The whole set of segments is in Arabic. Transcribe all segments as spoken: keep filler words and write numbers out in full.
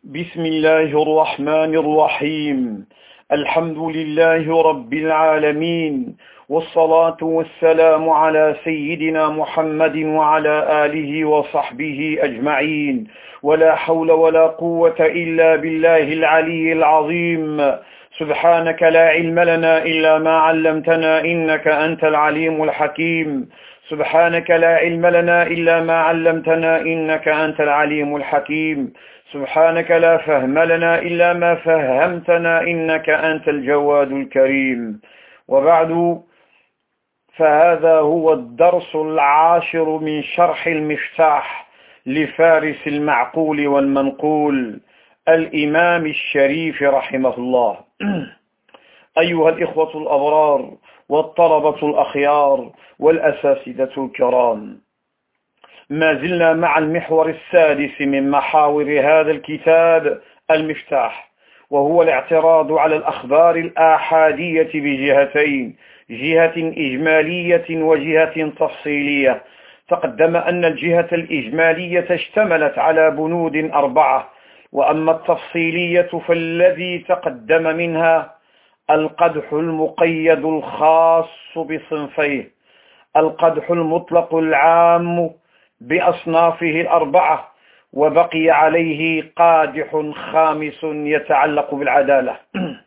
بسم الله الرحمن الرحيم. الحمد لله رب العالمين، والصلاة والسلام على سيدنا محمد وعلى آله وصحبه أجمعين، ولا حول ولا قوة إلا بالله العلي العظيم. سبحانك لا علم لنا إلا ما علمتنا إنك أنت العليم الحكيم. سبحانك لا علم لنا إلا ما علمتنا إنك أنت العليم الحكيم. سبحانك لا فهم لنا إلا ما فهمتنا إنك أنت الجواد الكريم. وبعد، فهذا هو الدرس العاشر من شرح المفتاح لفارس المعقول والمنقول الإمام الشريف رحمه الله. أيها الإخوة الأبرار والطلبة الأخيار والأساتذة الكرام، ما زلنا مع المحور السادس من محاور هذا الكتاب المفتاح، وهو الاعتراض على الأخبار الآحادية بجهتين: جهة إجمالية وجهة تفصيلية. تقدم أن الجهة الإجمالية اشتملت على بنود أربعة، وأما التفصيلية فالذي تقدم منها القدح المقيد الخاص بصنفيه، القدح المطلق العام بأصنافه الأربعة، وبقي عليه قادح خامس يتعلق بالعدالة.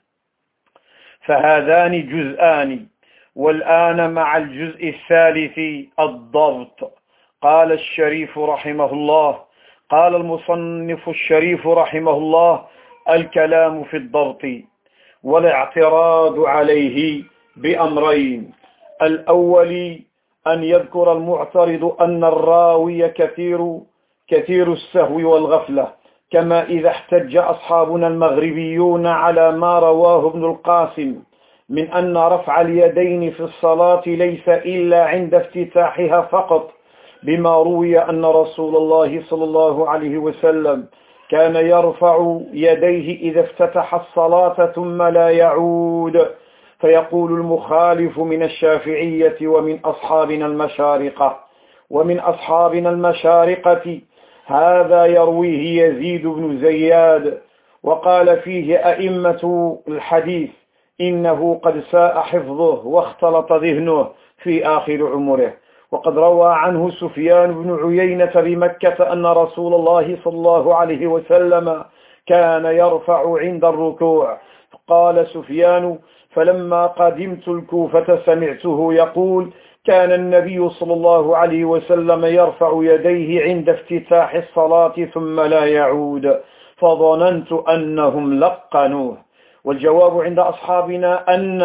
فهذان جزءان، والآن مع الجزء الثالث الضبط. قال الشريف رحمه الله قال المصنف الشريف رحمه الله: الكلام في الضبط والاعتراض عليه بأمرين: الأول أن يذكر المعترض أن الراوي كثير كثير السهو والغفلة، كما إذا احتج أصحابنا المغربيون على ما رواه ابن القاسم من أن رفع اليدين في الصلاة ليس إلا عند افتتاحها فقط، بما روي أن رسول الله صلى الله عليه وسلم كان يرفع يديه إذا افتتح الصلاة ثم لا يعود. فيقول المخالف من الشافعية ومن أصحابنا المشارقة ومن أصحابنا المشارقة هذا يرويه يزيد بن زياد، وقال فيه أئمة الحديث إنه قد ساء حفظه واختلط ذهنه في آخر عمره. وقد روى عنه سفيان بن عيينة بمكة أن رسول الله صلى الله عليه وسلم كان يرفع عند الركوع. قال سفيان: فلما قدمت الكوفة سمعته يقول: كان النبي صلى الله عليه وسلم يرفع يديه عند افتتاح الصلاة ثم لا يعود، فظننت أنهم لقنوه. والجواب عند أصحابنا أن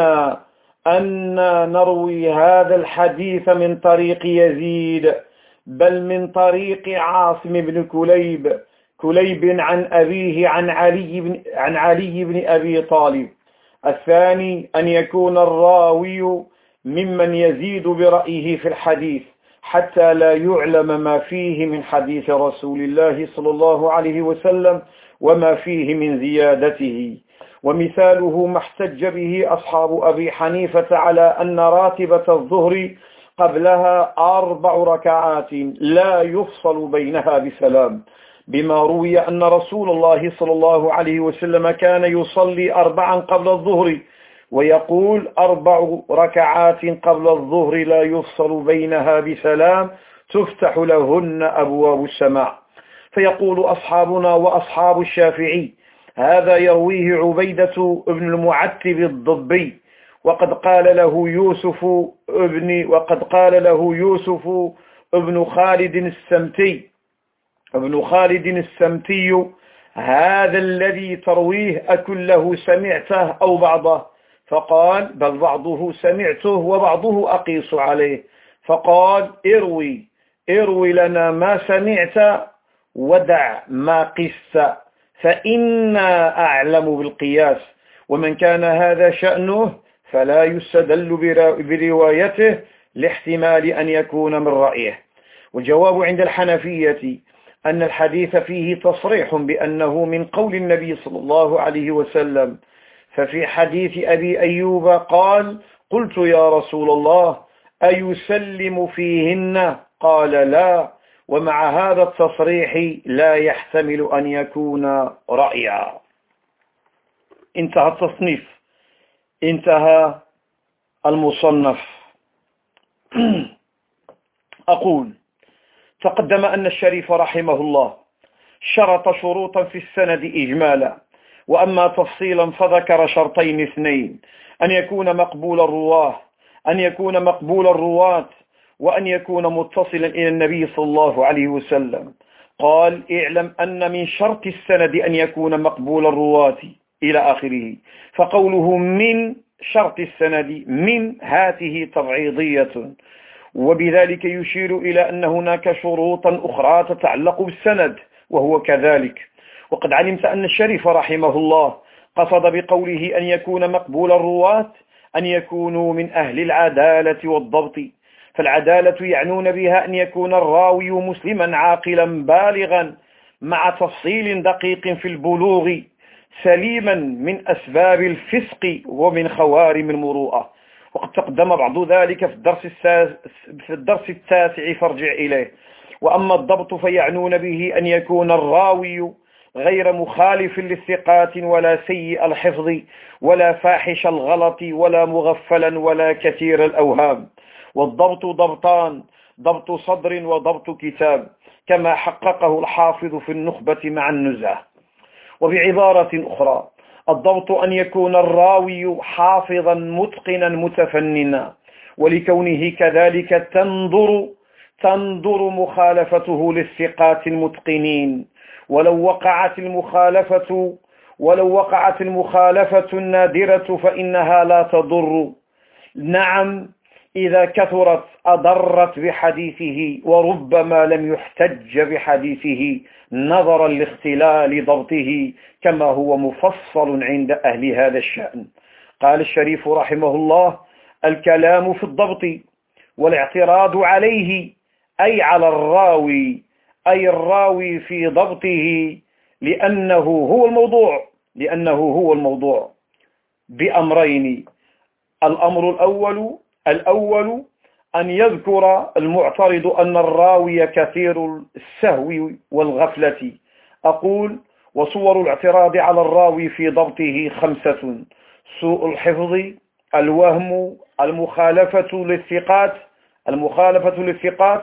أن نروي هذا الحديث من طريق يزيد، بل من طريق عاصم بن كليب كليب عن أبيه عن علي بن, عن علي بن أبي طالب. الثاني أن يكون الراوي ممن يزيد برأيه في الحديث حتى لا يعلم ما فيه من حديث رسول الله صلى الله عليه وسلم وما فيه من زيادته. ومثاله ما احتج به أصحاب أبي حنيفة على أن راتبة الظهر قبلها أربع ركعات لا يفصل بينها بسلام، بما روي أن رسول الله صلى الله عليه وسلم كان يصلي أربعا قبل الظهر، ويقول: أربع ركعات قبل الظهر لا يفصل بينها بسلام تفتح لهن أبواب السماء. فيقول أصحابنا وأصحاب الشافعي: هذا يرويه عبيدة ابن المعتب الضبي، وقد قال له يوسف ابن وقد قال له يوسف ابن خالد السمتي ابن خالد السمتي: هذا الذي ترويه أكله سمعته أو بعضه؟ فقال: بل بعضه سمعته وبعضه أقيس عليه. فقال: اروي اروي لنا ما سمعت ودع ما قست، فإنا أعلم بالقياس، ومن كان هذا شأنه فلا يستدل بروايته لاحتمال أن يكون من رأيه. والجواب عند الحنفية أن الحديث فيه تصريح بأنه من قول النبي صلى الله عليه وسلم. ففي حديث أبي أيوب قال: قلت يا رسول الله أيسلم فيهن؟ قال: لا. ومع هذا التصريح لا يحتمل أن يكون رأيا. انتهى التصنيف، انتهى المصنف. أقول: تقدم أن الشريف رحمه الله شرط شروطا في السند إجمالا، وأما تفصيلا فذكر شرطين اثنين: أن يكون مقبول الرواه أن يكون مقبول الرواة وأن يكون متصلا إلى النبي صلى الله عليه وسلم. قال: اعلم أن من شرط السند أن يكون مقبول الرواة إلى آخره. فقوله من شرط السند من هاته تبعيضية، وبذلك يشير إلى أن هناك شروطا أخرى تتعلق بالسند، وهو كذلك. وقد علمت أن الشريف رحمه الله قصد بقوله أن يكون مقبول الرواة أن يكونوا من أهل العدالة والضبط، فالعدالة يعنون بها أن يكون الراوي مسلما عاقلا بالغا مع تفصيل دقيق في البلوغ، سليما من أسباب الفسق ومن خوارم المروءة. وقد تقدم بعض ذلك في الدرس, في الدرس التاسع فارجع إليه. وأما الضبط فيعنون به أن يكون الراوي غير مخالف للثقات ولا سيء الحفظ ولا فاحش الغلط ولا مغفلا ولا كثير الأوهام. والضبط ضبطان: ضبط صدر وضبط كتاب، كما حققه الحافظ في النخبة مع النزهة. وبعبارة أخرى، الضبط أن يكون الراوي حافظا متقنا متفننا، ولكونه كذلك تنظر تنظر مخالفته للثقات المتقنين، ولو وقعت المخالفة ولو وقعت المخالفة النادرة فإنها لا تضر. نعم، إذا كثرت أضرت بحديثه، وربما لم يحتج بحديثه نظرا لاختلال ضبطه، كما هو مفصل عند أهل هذا الشأن. قال الشريف رحمه الله: الكلام في الضبط والاعتراض عليه، أي على الراوي، أي الراوي في ضبطه، لأنه هو الموضوع لأنه هو الموضوع بأمرين: الأمر الأول الأول أن يذكر المعترض أن الراوي كثير السهو والغفلة. أقول: وصور الاعتراض على الراوي في ضبطه خمسة: سوء الحفظ، الوهم، المخالفة للثقات المخالفة للثقات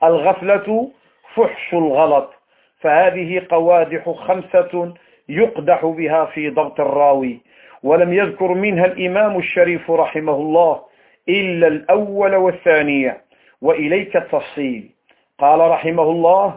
الغفلة، فحش الغلط. فهذه قوادح خمسة يقدح بها في ضبط الراوي، ولم يذكر منها الإمام الشريف رحمه الله إلا الأول والثانية، وإليك التفصيل. قال رحمه الله: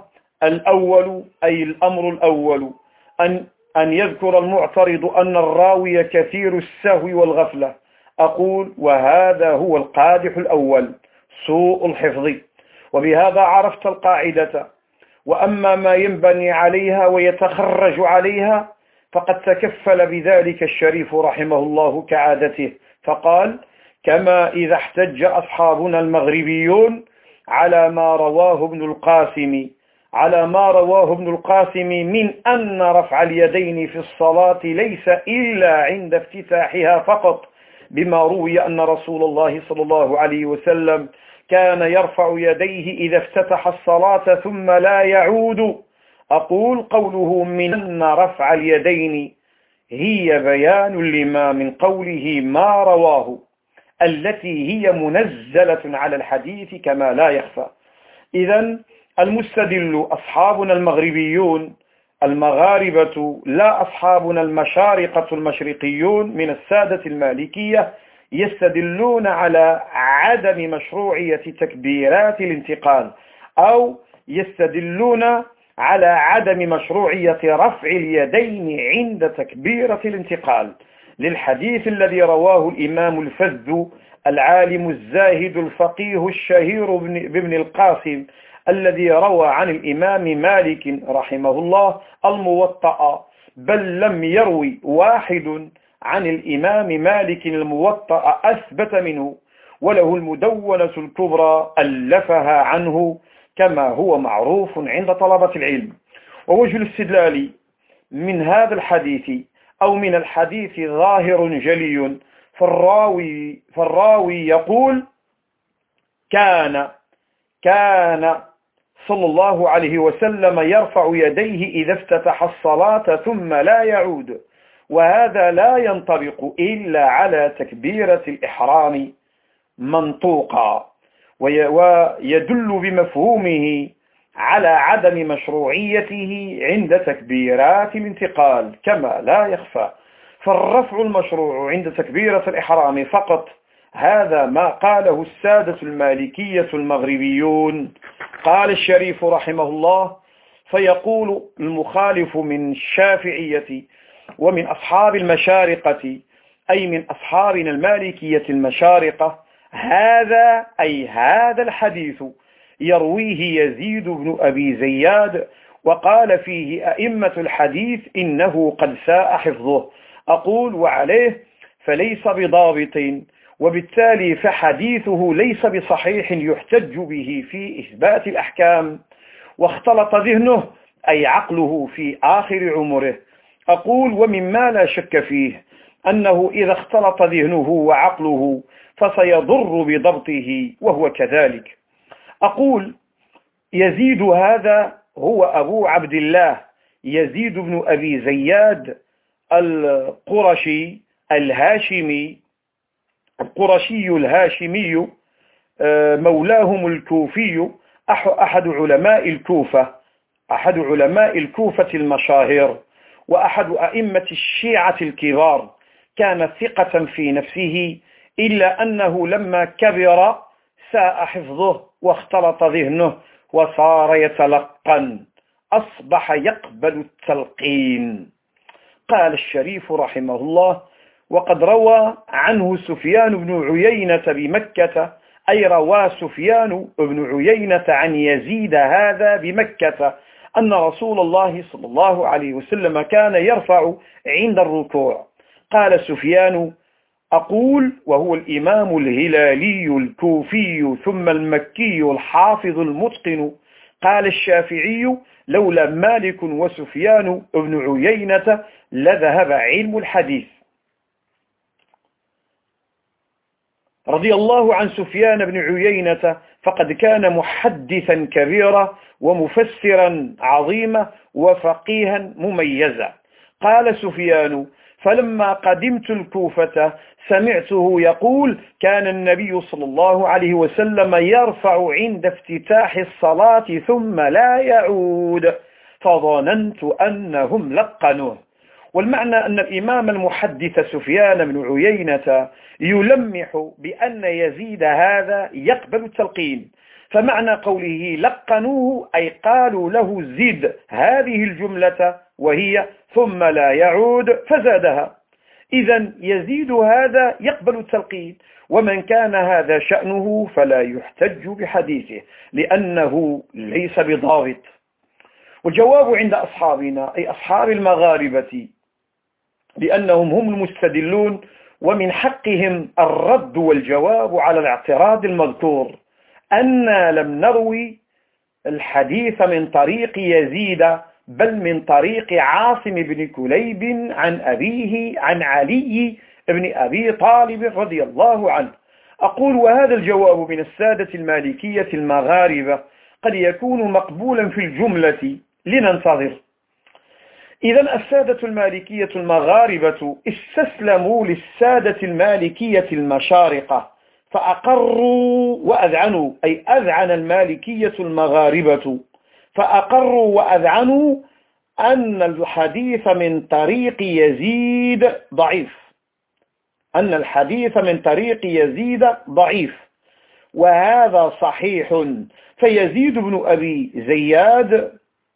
الأول أي الأمر الأول أن, أن يذكر المعترض أن الراوي كثير السهو والغفلة. أقول: وهذا هو القادح الأول، سوء الحفظ. وبهذا عرفت القاعدة. وأما ما ينبني عليها ويتخرج عليها فقد تكفل بذلك الشريف رحمه الله كعادته، فقال: كما إذا احتج أصحابنا المغربيون على ما رواه ابن القاسم على ما رواه ابن القاسم من أن رفع اليدين في الصلاة ليس إلا عند افتتاحها فقط، بما روي أن رسول الله صلى الله عليه وسلم كان يرفع يديه إذا افتتح الصلاة ثم لا يعود. أقول: قوله من أن رفع اليدين هي بيان لما من قوله ما رواه، التي هي منزلة على الحديث كما لا يخفى. إذن المستدل أصحابنا المغربيون المغاربة، لا أصحابنا المشارقة المشرقيون من السادة المالكية، يستدلون على عدم مشروعية تكبيرات الانتقال، أو يستدلون على عدم مشروعية رفع اليدين عند تكبيرة الانتقال للحديث الذي رواه الإمام الفذ العالم الزاهد الفقيه الشهير بابن القاسم، الذي روى عن الإمام مالك رحمه الله الموطأ، بل لم يروي واحد عن الإمام مالك الموطأ أثبت منه، وله المدونة الكبرى ألفها عنه كما هو معروف عند طلبة العلم. ووجه الاستدلال من هذا الحديث أو من الحديث ظاهر جلي، فالراوي, فالراوي يقول: كان كان صلى الله عليه وسلم يرفع يديه إذا افتتح الصلاة ثم لا يعود، وهذا لا ينطبق إلا على تكبيرة الإحرام منطوقا، ويدل بمفهومه على عدم مشروعيته عند تكبيرات الانتقال كما لا يخفى، فالرفع المشروع عند تكبيرة الإحرام فقط. هذا ما قاله السادة المالكية المغربيون. قال الشريف رحمه الله: فيقول المخالف من الشافعية ومن أصحاب المشارقة، أي من أصحابنا المالكية المشارقة، هذا أي هذا الحديث يرويه يزيد بن أبي زياد، وقال فيه أئمة الحديث إنه قد ساء حفظه. أقول وعليه فليس بضابط، وبالتالي فحديثه ليس بصحيح يحتج به في إثبات الأحكام، واختلط ذهنه أي عقله في آخر عمره. أقول ومما لا شك فيه أنه إذا اختلط ذهنه وعقله فسيضر بضبطه، وهو كذلك. أقول يزيد هذا هو أبو عبد الله يزيد بن أبي زياد القرشي الهاشمي القرشي الهاشمي مولاهم الكوفي، أحد علماء الكوفة أحد علماء الكوفة المشاهير، وأحد أئمة الشيعة الكبار. كان ثقة في نفسه، إلا أنه لما كبر ساء حفظه واختلط ذهنه وصار يتلقن، أصبح يقبل التلقين. قال الشريف رحمه الله: وقد روى عنه سفيان بن عيينة بمكة، أي روى سفيان بن عيينة عن يزيد هذا بمكة أن رسول الله صلى الله عليه وسلم كان يرفع عند الركوع. قال سفيان: أقول وهو الإمام الهلالي الكوفي ثم المكي الحافظ المتقن. قال الشافعي: لولا مالك وسفيان بن عيينة لذهب علم الحديث. رضي الله عن سفيان بن عيينة، فقد كان محدثا كبيرا ومفسرا عظيما وفقيها مميزا. قال سفيان: فلما قدمت الكوفة سمعته يقول: كان النبي صلى الله عليه وسلم يرفع عند افتتاح الصلاة ثم لا يعود، فظننت أنهم لقنوه. والمعنى أن الإمام المحدث سفيان بن عيينة يلمح بأن يزيد هذا يقبل التلقين، فمعنى قوله لقنوه أي قالوا له زد هذه الجملة وهي ثم لا يعود، فزادها. إذن يزيد هذا يقبل التلقين، ومن كان هذا شأنه فلا يحتج بحديثه لأنه ليس بضابط. والجواب عند أصحابنا أي أصحاب المغاربة، لأنهم هم المستدلون ومن حقهم الرد والجواب على الاعتراض المذكور، أن لم نروي الحديث من طريق يزيد بل من طريق عاصم بن كليب عن أبيه عن علي بن أبي طالب رضي الله عنه. أقول وهذا الجواب من السادة المالكية المغاربة قد يكون مقبولا في الجملة، لننتظر. إذا السادة المالكية المغاربة استسلموا للسادة المالكية المشارقة فأقروا وأذعنوا، أي أذعن المالكية المغاربة فأقروا وأذعنوا أن الحديث من طريق يزيد ضعيف أن الحديث من طريق يزيد ضعيف وهذا صحيح. فيزيد بن أبي زياد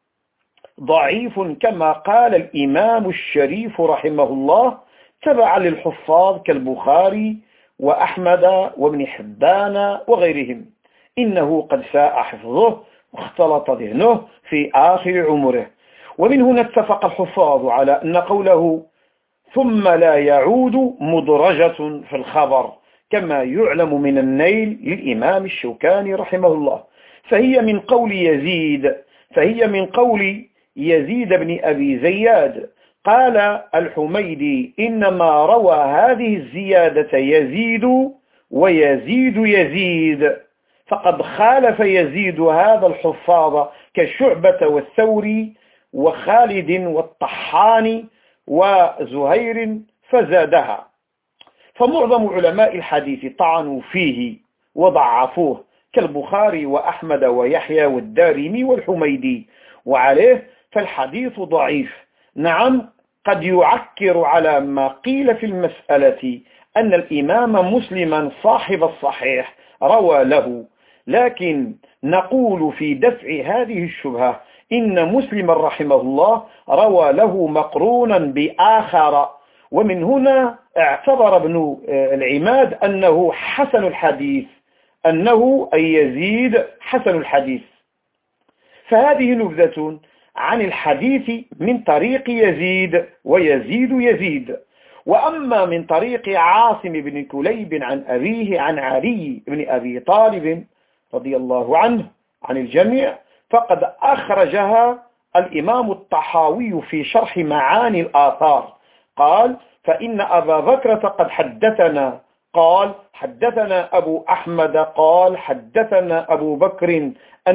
ضعيف كما قال الإمام الشريف رحمه الله، تبعا للحفاظ كالبخاري وأحمد وابن حبان وغيرهم، إنه قد ساء حفظه واختلط ذهنه في آخر عمره. ومن هنا اتفق الحفاظ على أن قوله ثم لا يعود مدرجة في الخبر، كما يعلم من النيل للإمام الشوكاني رحمه الله، فهي من قول يزيد فهي من قول يزيد بن أبي زياد. قال الحميدي: إنما روى هذه الزيادة يزيد ويزيد يزيد، فقد خالف يزيد هذا الحفاظ كشعبة والثوري وخالد والطحان وزهير فزادها. فمعظم علماء الحديث طعنوا فيه وضعفوه كالبخاري وأحمد ويحيى والدارمي والحميدي، وعليه فالحديث ضعيف. نعم، قد يعكر على ما قيل في المسألة أن الإمام مسلما صاحب الصحيح روى له، لكن نقول في دفع هذه الشبهة إن مسلم رحمه الله روى له مقرونا بآخر، ومن هنا اعتبر ابن العماد أنه حسن الحديث، أنه أي يزيد حسن الحديث. فهذه نبذة عن الحديث من طريق يزيد ويزيد يزيد. وأما من طريق عاصم بن كليب عن أبيه عن علي بن أبي طالب رضي الله عنه عن الجميع فقد أخرجها الإمام الطحاوي في شرح معاني الآثار، قال: فإن أبا بكرة قد حدثنا، قال حدثنا أبو أحمد، قال حدثنا أبو بكر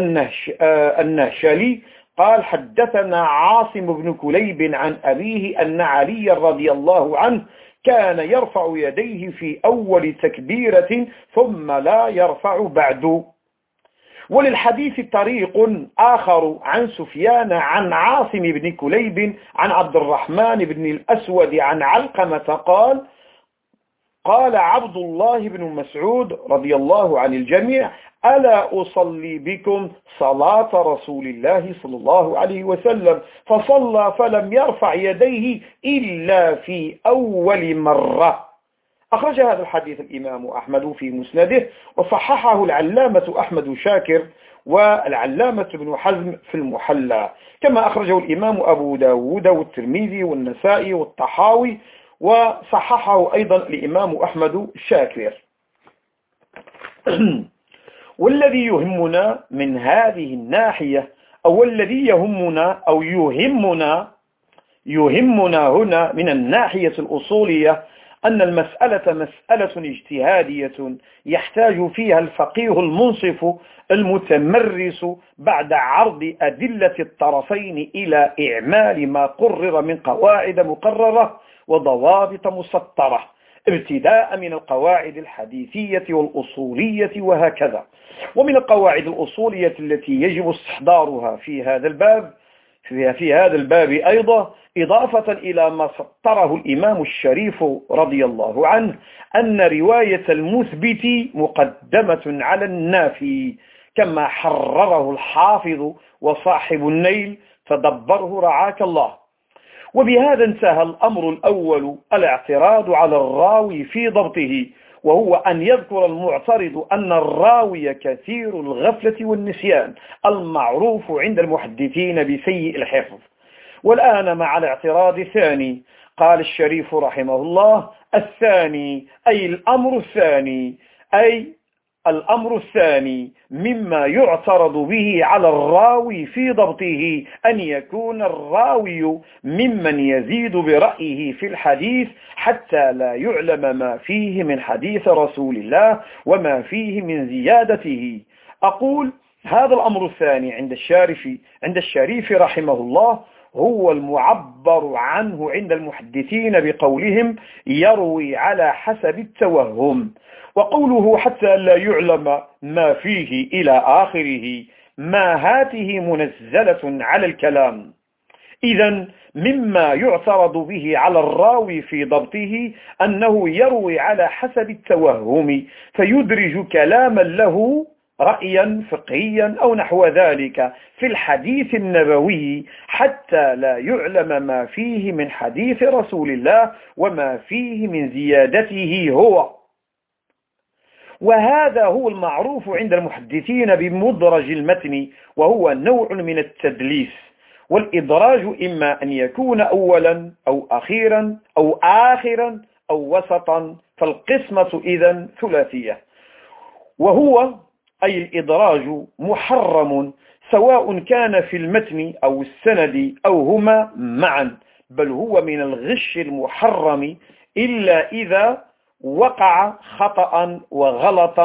النهشلي، قال حدثنا عاصم بن كليب عن أبيه أن علي رضي الله عنه كان يرفع يديه في أول تكبيرة ثم لا يرفع بعد. وللحديث طريق آخر عن سفيان عن عاصم بن كليب عن عبد الرحمن بن الأسود عن علقمة قال: قال عبد الله بن مسعود رضي الله عن الجميع: ألا أصلي بكم صلاة رسول الله صلى الله عليه وسلم؟ فصلى فلم يرفع يديه إلا في أول مرة. أخرج هذا الحديث الإمام أحمد في مسنده، وصححه العلامة أحمد شاكر والعلامة ابن حزم في المحلى، كما أخرجه الإمام أبو داود والترمذي والنسائي والطحاوي، وصححه أيضا الإمام أحمد شاكر. والذي يهمنا من هذه الناحية، أو الذي يهمنا أو يهمنا يهمنا هنا من الناحية الأصولية أن المسألة مسألة اجتهادية يحتاج فيها الفقيه المنصف المتمرس بعد عرض أدلة الطرفين إلى إعمال ما قرر من قواعد مقررة وضوابط مسطرة، ابتداء من القواعد الحديثية والأصولية وهكذا. ومن القواعد الأصولية التي يجب استحضارها في هذا الباب في هذا الباب أيضا، إضافة إلى ما سطره الإمام الشريف رضي الله عنه، أن رواية المثبت مقدمة على النافي، كما حرره الحافظ وصاحب النيل، فدبره رعاك الله. وبهذا انتهى الأمر الأول، الاعتراض على الراوي في ضبطه، وهو أن يذكر المعترض أن الراوي كثير الغفلة والنسيان المعروف عند المحدثين بسيء الحفظ. والآن مع الاعتراض الثاني، قال الشريف رحمه الله: الثاني أي الأمر الثاني أي الأمر الثاني مما يعترض به على الراوي في ضبطه أن يكون الراوي ممن يزيد برأيه في الحديث حتى لا يعلم ما فيه من حديث رسول الله وما فيه من زيادته. أقول هذا الأمر الثاني عند الشارف عند الشريف رحمه الله هو المعبر عنه عند المحدثين بقولهم يروي على حسب التوهم، وقوله حتى لا يعلم ما فيه إلى آخره ما هاته منزلة على الكلام. إذن مما يعترض به على الراوي في ضبطه أنه يروي على حسب التوهم، فيدرج كلاما له رأيا فقهيا أو نحو ذلك في الحديث النبوي حتى لا يعلم ما فيه من حديث رسول الله وما فيه من زيادته هو. وهذا هو المعروف عند المحدثين بمدرج المتن، وهو نوع من التدليس. والإدراج إما أن يكون أولا أو أخيرا أو آخرا أو وسطا، فالقسمة إذن ثلاثية. وهو أي الإدراج محرم سواء كان في المتن أو السند أو هما معا، بل هو من الغش المحرم إلا إذا وقع خطأ وغلطا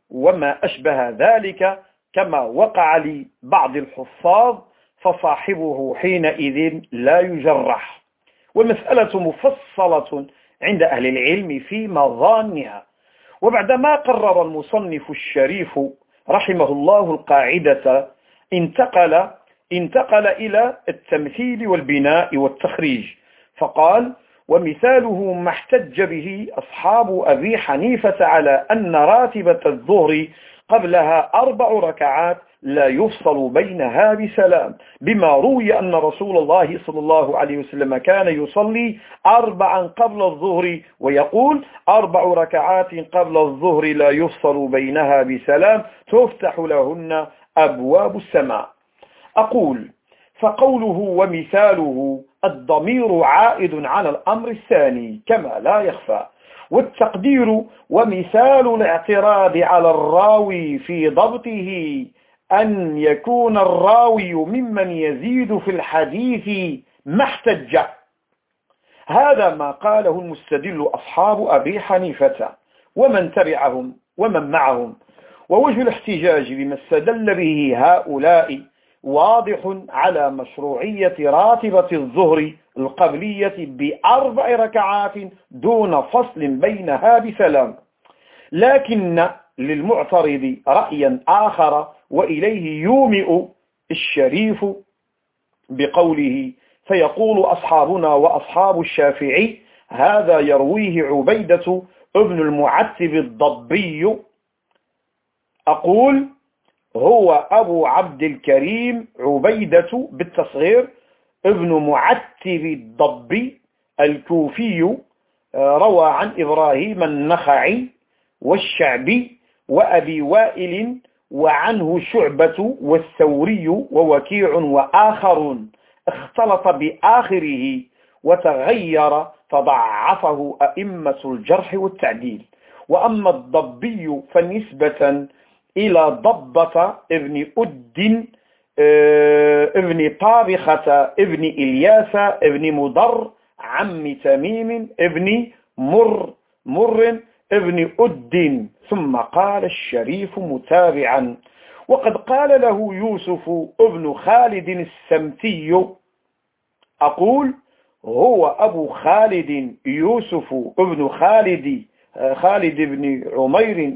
وما أشبه ذلك كما وقع لبعض الحفاظ، فصاحبه حينئذ لا يجرح. والمسألة مفصلة عند أهل العلم في مظانها. وبعدما قرر المصنف الشريف رحمه الله القاعدة، انتقل انتقل إلى التمثيل والبناء والتخريج، فقال: ومثاله ما احتج به أصحاب أبي حنيفة على أن راتبة الظهر قبلها أربع ركعات لا يفصل بينها بسلام، بما روي أن رسول الله صلى الله عليه وسلم كان يصلي أربعا قبل الظهر ويقول: أربع ركعات قبل الظهر لا يفصل بينها بسلام تفتح لهن أبواب السماء. أقول: فقوله ومثاله الضمير عائد على الأمر الثاني كما لا يخفى، والتقدير ومثال الاعتراض على الراوي في ضبطه أن يكون الراوي ممن يزيد في الحديث ما احتج. هذا ما قاله المستدل أصحاب أبي حنيفة ومن تبعهم ومن معهم. ووجه الاحتجاج بما استدل به هؤلاء واضح على مشروعية راتبة الظهر القبلية بأربع ركعات دون فصل بينها بسلام، لكن للمعترض رأيا آخر، وإليه يومئ الشريف بقوله: فيقول أصحابنا وأصحاب الشافعي هذا يرويه عبيدة ابن المعتب الضبي. أقول: هو أبو عبد الكريم عبيدة بالتصغير ابن معتب الضبي الكوفي، روى عن إبراهيم النخعي والشعبي وأبي وائل، وعنه شعبة والثوري ووكيع وآخرون، اختلط بآخره وتغير فضعفه أئمة الجرح والتعديل. وأما الضبي فنسبة إلى ضبة ابن أد ابن طابخة ابن إلياس ابن مضر عم تميم ابن مر مر ابن أد. ثم قال الشريف متابعا: وقد قال له يوسف ابن خالد السمتي. أقول: هو أبو خالد يوسف ابن خالد خالد بن عمير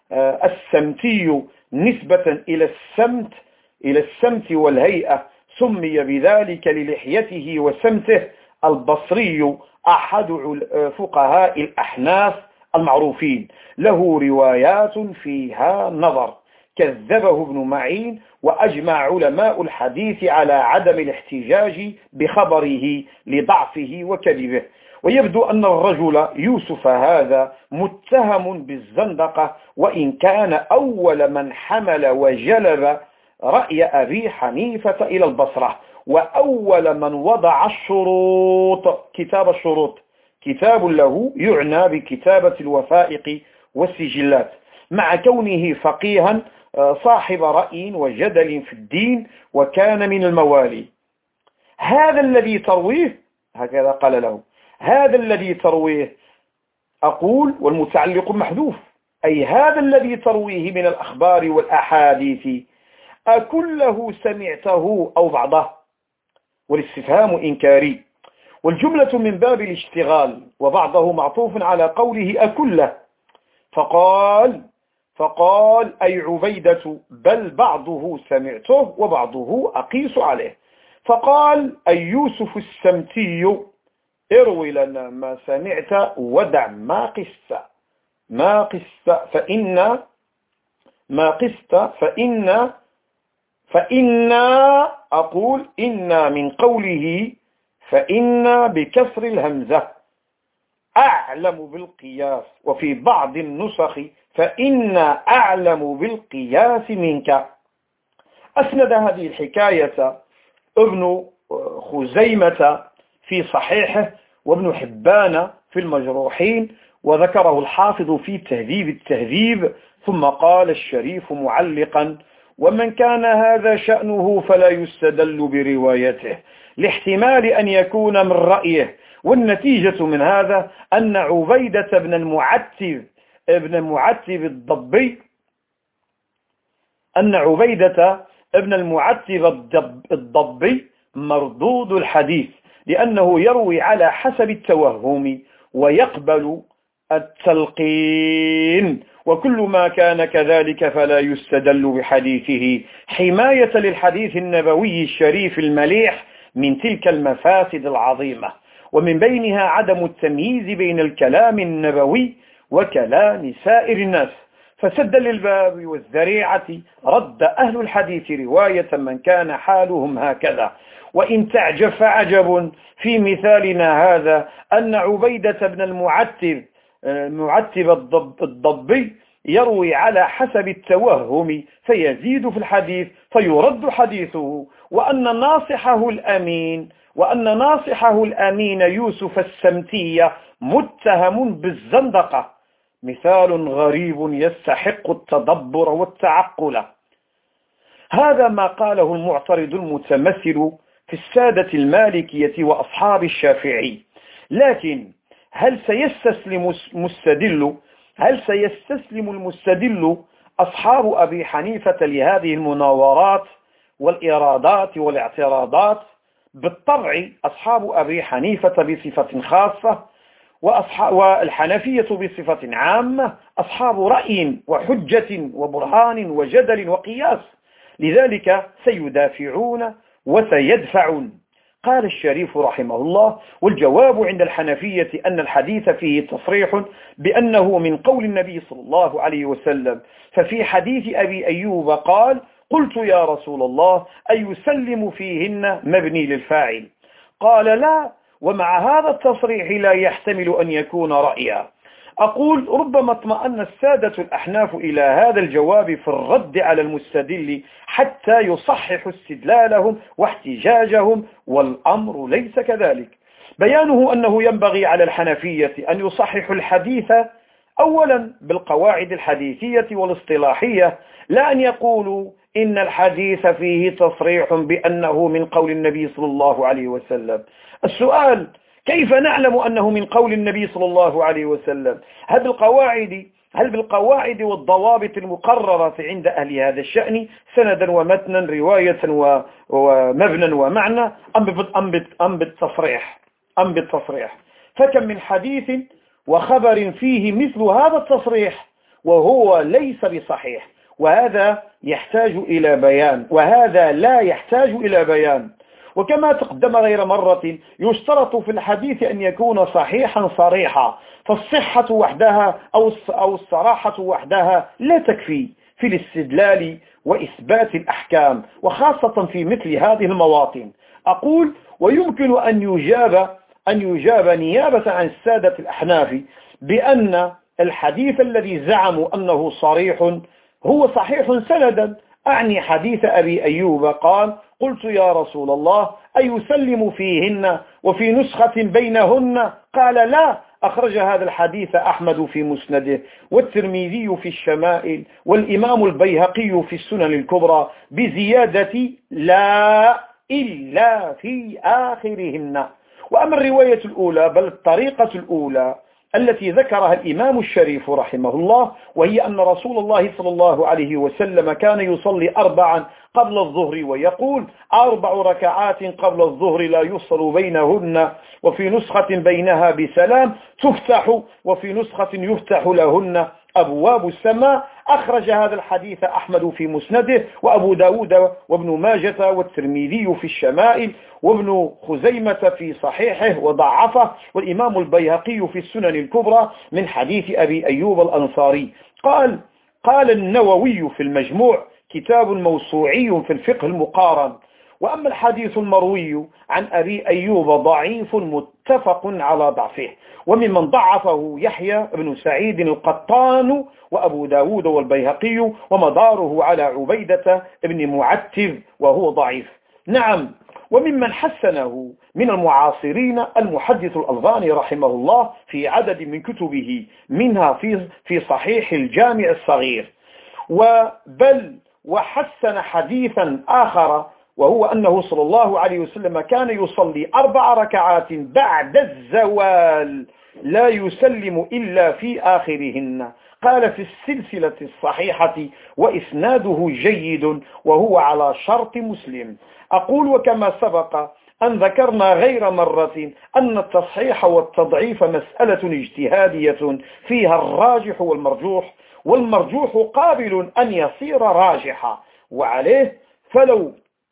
السمتي نسبة إلى السمت إلى السمت والهيئة، سمي بذلك للحيته وسمته. البصري أحد فقهاء الأحناف المعروفين، له روايات فيها نظر، كذبه ابن معين، وأجمع علماء الحديث على عدم الاحتجاج بخبره لضعفه وكذبه. ويبدو أن الرجل يوسف هذا متهم بالزندقة، وإن كان أول من حمل وجلب رأي أبي حنيفة إلى البصرة، وأول من وضع الشروط، كتاب الشروط، كتاب له يعنى بكتابة الوثائق والسجلات، مع كونه فقيها صاحب رأي وجدل في الدين، وكان من الموالي. هذا الذي ترويه، هكذا قال له، هذا الذي ترويه، أقول والمتعلق محذوف، أي هذا الذي ترويه من الأخبار والأحاديث أكله سمعته أو بعضه؟ والاستفهام إنكاري، والجملة من باب الاشتغال، وبعضه معطوف على قوله أكله. فقال فقال أي عبيدة، بل بعضه سمعته وبعضه أقيس عليه. فقال أي يوسف السمتي، اروي لنا ما سمعت ودع ما قست ما قست فإن ما قست فإن فإنا أقول إنا من قوله فإنا بكسر الهمزة أعلم بالقياس، وفي بعض النسخ فإنا أعلم بالقياس منك. أسند هذه الحكاية ابن خزيمة في صحيحه، وابن حبان في المجروحين، وذكره الحافظ في تهذيب التهذيب. ثم قال الشريف معلقا: ومن كان هذا شأنه فلا يستدل بروايته، لاحتمال أن يكون من رأيه. والنتيجة من هذا أن عبيدة بن المعتب ابن المعتب الضبي أن عبيدة ابن المعتب الضبي مردود الحديث، لأنه يروي على حسب التوهم ويقبل التلقين، وكل ما كان كذلك فلا يستدل بحديثه، حماية للحديث النبوي الشريف المليح من تلك المفاسد العظيمة، ومن بينها عدم التمييز بين الكلام النبوي وكلام سائر الناس. فسدا للباب والذريعة رد أهل الحديث رواية من كان حالهم هكذا. وإن تعجب فعجب في مثالنا هذا أن عبيدة بن المعتب المعتب الضبي يروي على حسب التوهم فيزيد في الحديث فيرد حديثه، وأن ناصحه الأمين وأن ناصحه الأمين يوسف السمتي متهم بالزندقة. مثال غريب يستحق التدبر والتعقل. هذا ما قاله المعترض المتمثل في السادة المالكية وأصحاب الشافعي. لكن هل سيستسلم المستدل هل سيستسلم المستدل أصحاب أبي حنيفة لهذه المناورات والإرادات والاعتراضات؟ بالطبع أصحاب أبي حنيفة بصفة خاصة والحنفية بصفة عامة أصحاب رأي وحجة وبرهان وجدل وقياس، لذلك سيدافعون وسيدفعون. قال الشريف رحمه الله: والجواب عند الحنفية أن الحديث فيه تصريح بأنه من قول النبي صلى الله عليه وسلم، ففي حديث أبي أيوب قال: قلت يا رسول الله أيسلم فيهن مبني للفاعل؟ قال: لا، ومع هذا التصريح لا يحتمل أن يكون رأيا. أقول: ربما اطمأن السادة الأحناف إلى هذا الجواب في الرد على المستدل حتى يصححوا استدلالهم واحتجاجهم، والأمر ليس كذلك. بيانه أنه ينبغي على الحنفية أن يصححوا الحديث أولا بالقواعد الحديثية والاصطلاحية، لا أن يقولوا إن الحديث فيه تصريح بأنه من قول النبي صلى الله عليه وسلم. السؤال: كيف نعلم أنه من قول النبي صلى الله عليه وسلم؟ هل بالقواعد هل بالقواعد والضوابط المقررة عند أهل هذا الشأن سندا ومتنا رواية ومبنى ومعنى، أم بالتصريح أم بالتصريح فكم من حديث وخبر فيه مثل هذا التصريح وهو ليس بصحيح، وهذا يحتاج إلى بيان وهذا لا يحتاج إلى بيان. وكما تقدم غير مرة، يشترط في الحديث أن يكون صحيحا صريحا، فالصحة وحدها أو الصراحة وحدها لا تكفي في الاستدلال وإثبات الأحكام، وخاصة في مثل هذه المواطن. أقول: ويمكن أن يجاب أن يجاب نيابة عن السادة الأحناف بأن الحديث الذي زعموا أنه صريح هو صحيح سندا، أعني حديث أبي أيوب قال: قلت يا رسول الله أيسلم فيهن وفي نسخة بينهن؟ قال: لا. أخرج هذا الحديث أحمد في مسنده، والترمذي في الشمائل، والإمام البيهقي في السنن الكبرى بزيادة لا إلا في آخرهن. وأما الرواية الأولى بل الطريقة الأولى التي ذكرها الإمام الشريف رحمه الله، وهي أن رسول الله صلى الله عليه وسلم كان يصلي أربعا قبل الظهر ويقول: أربع ركعات قبل الظهر لا يفصل بينهن، وفي نسخة بينها بسلام تفتح، وفي نسخة يفتح لهن أبواب السماء. أخرج هذا الحديث أحمد في مسنده، وأبو داود وابن ماجة والترمذي في الشمائل، وابن خزيمة في صحيحه وضعفه، والإمام البيهقي في السنن الكبرى من حديث أبي أيوب الأنصاري. قال قال النووي في المجموع: كتاب موسوعي في الفقه المقارن. وأما الحديث المروي عن أبي أيوب ضعيف متفق على ضعفه، وممن ضعفه يحيى بن سعيد القطان وأبو داود والبيهقي، ومداره على عبيدة بن معتب وهو ضعيف. نعم، وممن حسنه من المعاصرين المحدث الألباني رحمه الله في عدد من كتبه، منها في في صحيح الجامع الصغير. وبل وحسن حديثا آخر، وهو أنه صلى الله عليه وسلم كان يصلي أربع ركعات بعد الزوال لا يسلم إلا في آخرهن. قال في السلسلة الصحيحة وإسناده جيد وهو على شرط مسلم. أقول وكما سبق أن ذكرنا غير مرة أن التصحيح والتضعيف مسألة اجتهادية فيها الراجح والمرجوح، والمرجوح قابل أن يصير راجحا، وعليه فلو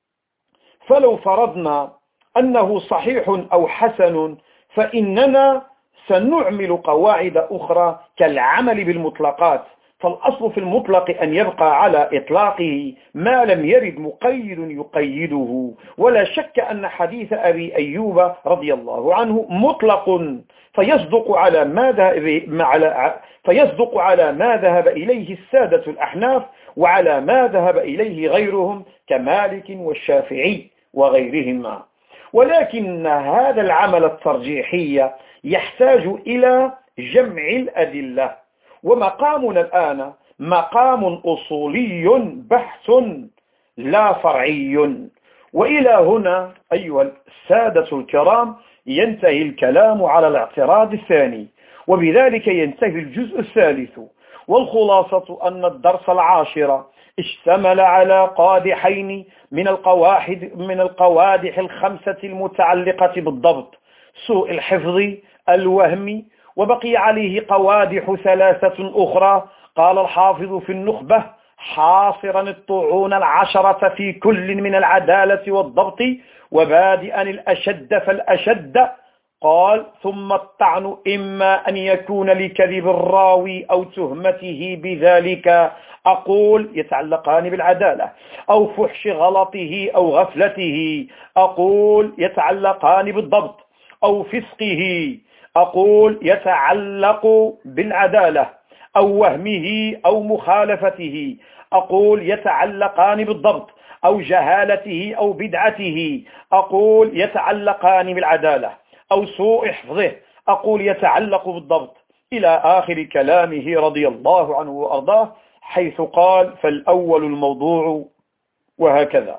فلو فرضنا أنه صحيح أو حسن فإننا سنعمل قواعد أخرى كالعمل بالمطلقات، فالأصل في المطلق أن يبقى على إطلاقه ما لم يرد مقيد يقيده. ولا شك أن حديث أبي أيوب رضي الله عنه مطلق، فيصدق على ما ذهب فيصدق على ما ذهب إليه السادة الأحناف وعلى ما ذهب إليه غيرهم كمالك والشافعي وغيرهما. ولكن هذا العمل الترجيحي يحتاج إلى جمع الأدلة، ومقامنا الآن مقام أصولي بحث لا فرعي. وإلى هنا أيها السادة الكرام ينتهي الكلام على الاعتراض الثاني، وبذلك ينتهي الجزء الثالث. والخلاصة أن الدرس العاشر اشتمل على قادحين من القواعد من القوادح الخمسة المتعلقة بالضبط: سوء الحفظ، الوهم، وبقي عليه قوادح ثلاثة أخرى. قال الحافظ في النخبة حاصرا الطعون العشرة في كل من العدالة والضبط وبادئا الأشد فالأشد. قال: ثم الطعن إما أن يكون لكذب الراوي أو تهمته بذلك، أقول يتعلقان بالعدالة، أو فحش غلطه أو غفلته، أقول يتعلقان بالضبط، أو فسقه، أقول يتعلق بالعدالة، أو وهمه أو مخالفته، أقول يتعلقان بالضبط، أو جهالته أو بدعته، أقول يتعلقان بالعدالة، أو سوء حفظه، أقول يتعلق بالضبط، إلى آخر كلامه رضي الله عنه وأرضاه، حيث قال: فالأول الموضوع. وهكذا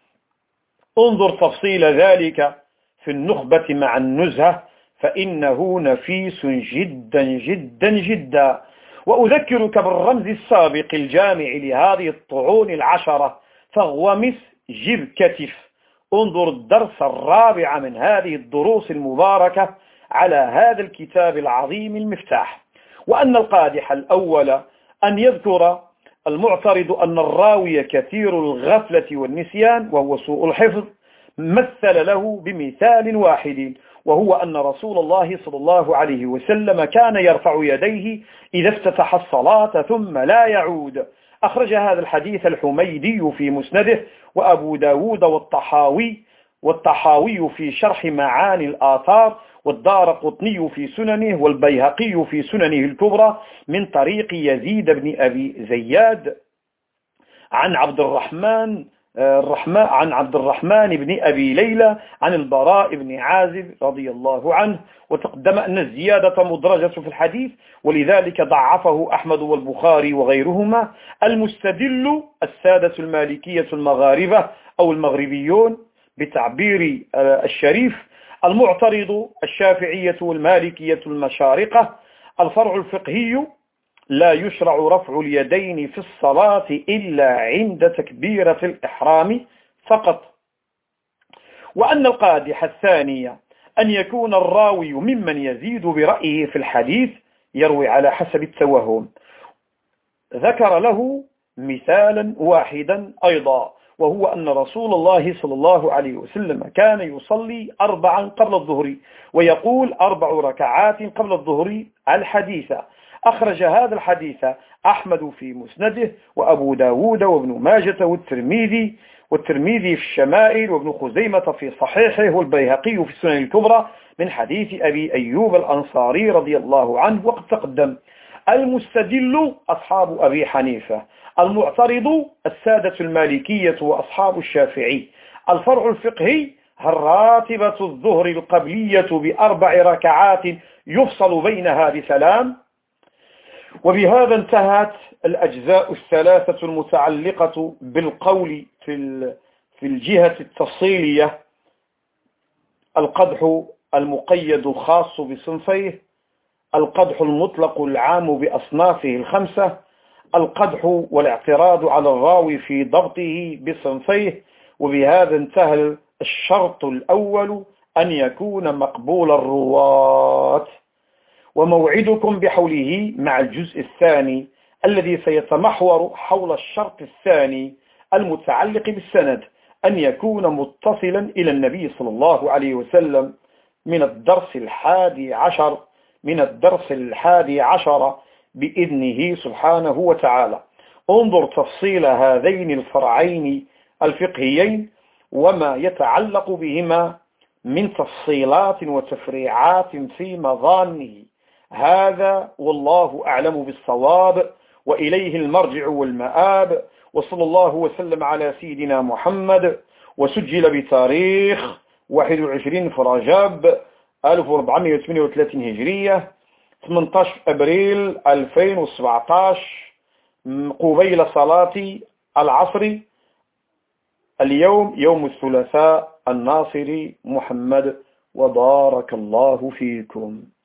انظر تفصيل ذلك في النخبة مع النزهة، فإنه نفيس جدا جدا جدا. وأذكرك بالرمز السابق الجامع لهذه الطعون العشرة، فاغومس جب كتف. انظر الدرس الرابع من هذه الدروس المباركة على هذا الكتاب العظيم المفتاح. وأن القادح الأول أن يذكر المعترض أن الراوي كثير الغفلة والنسيان وهو سوء الحفظ، مثل له بمثال واحد، وهو أن رسول الله صلى الله عليه وسلم كان يرفع يديه إذا افتتح الصلاة ثم لا يعود. أخرج هذا الحديث الحميدي في مسنده، وأبو داود والطحاوي والطحاوي في شرح معاني الآثار، والدارقطني في سننه، والبيهقي في سننه الكبرى من طريق يزيد بن أبي زياد عن عبد الرحمن الرحمن عن عبد الرحمن بن أبي ليلى عن البراء بن عازب رضي الله عنه. وتقدم أن الزيادة مدرجة في الحديث، ولذلك ضعفه أحمد والبخاري وغيرهما. المستدل السادة المالكية المغاربة أو المغربيون بتعبير الشريف، المعترض الشافعية والمالكية المشارقة. الفرع الفقهي: لا يشرع رفع اليدين في الصلاة إلا عند تكبيرة الإحرام فقط. وأن القادح الثانية أن يكون الراوي ممن يزيد برأيه في الحديث، يروي على حسب التوهم. ذكر له مثالا واحدا أيضا، وهو أن رسول الله صلى الله عليه وسلم كان يصلي أربعا قبل الظهر، ويقول أربع ركعات قبل الظهر الحديث. أخرج هذا الحديث أحمد في مسنده، وأبو داود وابن ماجة والترمذي والترمذي في الشمائل، وابن خزيمة في صحيحه، والبيهقي في السنن الكبرى من حديث أبي أيوب الأنصاري رضي الله عنه. وقد تقدم. المستدل أصحاب أبي حنيفة، المعترض السادة المالكية وأصحاب الشافعي. الفرع الفقهي: هل راتبة الظهر القبلية بأربع ركعات يفصل بينها بسلام؟ وبهذا انتهت الأجزاء الثلاثة المتعلقة بالقول في في الجهة القدح المطلق العام بأصنافه الخمسة، القدح والاعتراض على الراوي في ضبطه بصنفيه. وبهذا انتهى الشرط الأول أن يكون مقبول الرواة. وموعدكم بحوله مع الجزء الثاني الذي سيتمحور حول الشرط الثاني المتعلق بالسند، أن يكون متصلا إلى النبي صلى الله عليه وسلم من الدرس الحادي عشر من الدرس الحادي عشر بإذنه سبحانه وتعالى. انظر تفصيل هذين الفرعين الفقهيين وما يتعلق بهما من تفصيلات وتفريعات في مظانه. هذا والله أعلم بالصواب، وإليه المرجع والمآب. وصلى الله وسلم على سيدنا محمد. وسجل بتاريخ واحد وعشرين في رجب ألف وأربعمائة وثمانية وثلاثين هجرية، ثمانية عشر أبريل ألفين وسبعة عشر، قبيل صلاة العصر. اليوم يوم الثلاثاء الناصر محمد، وبارك الله فيكم.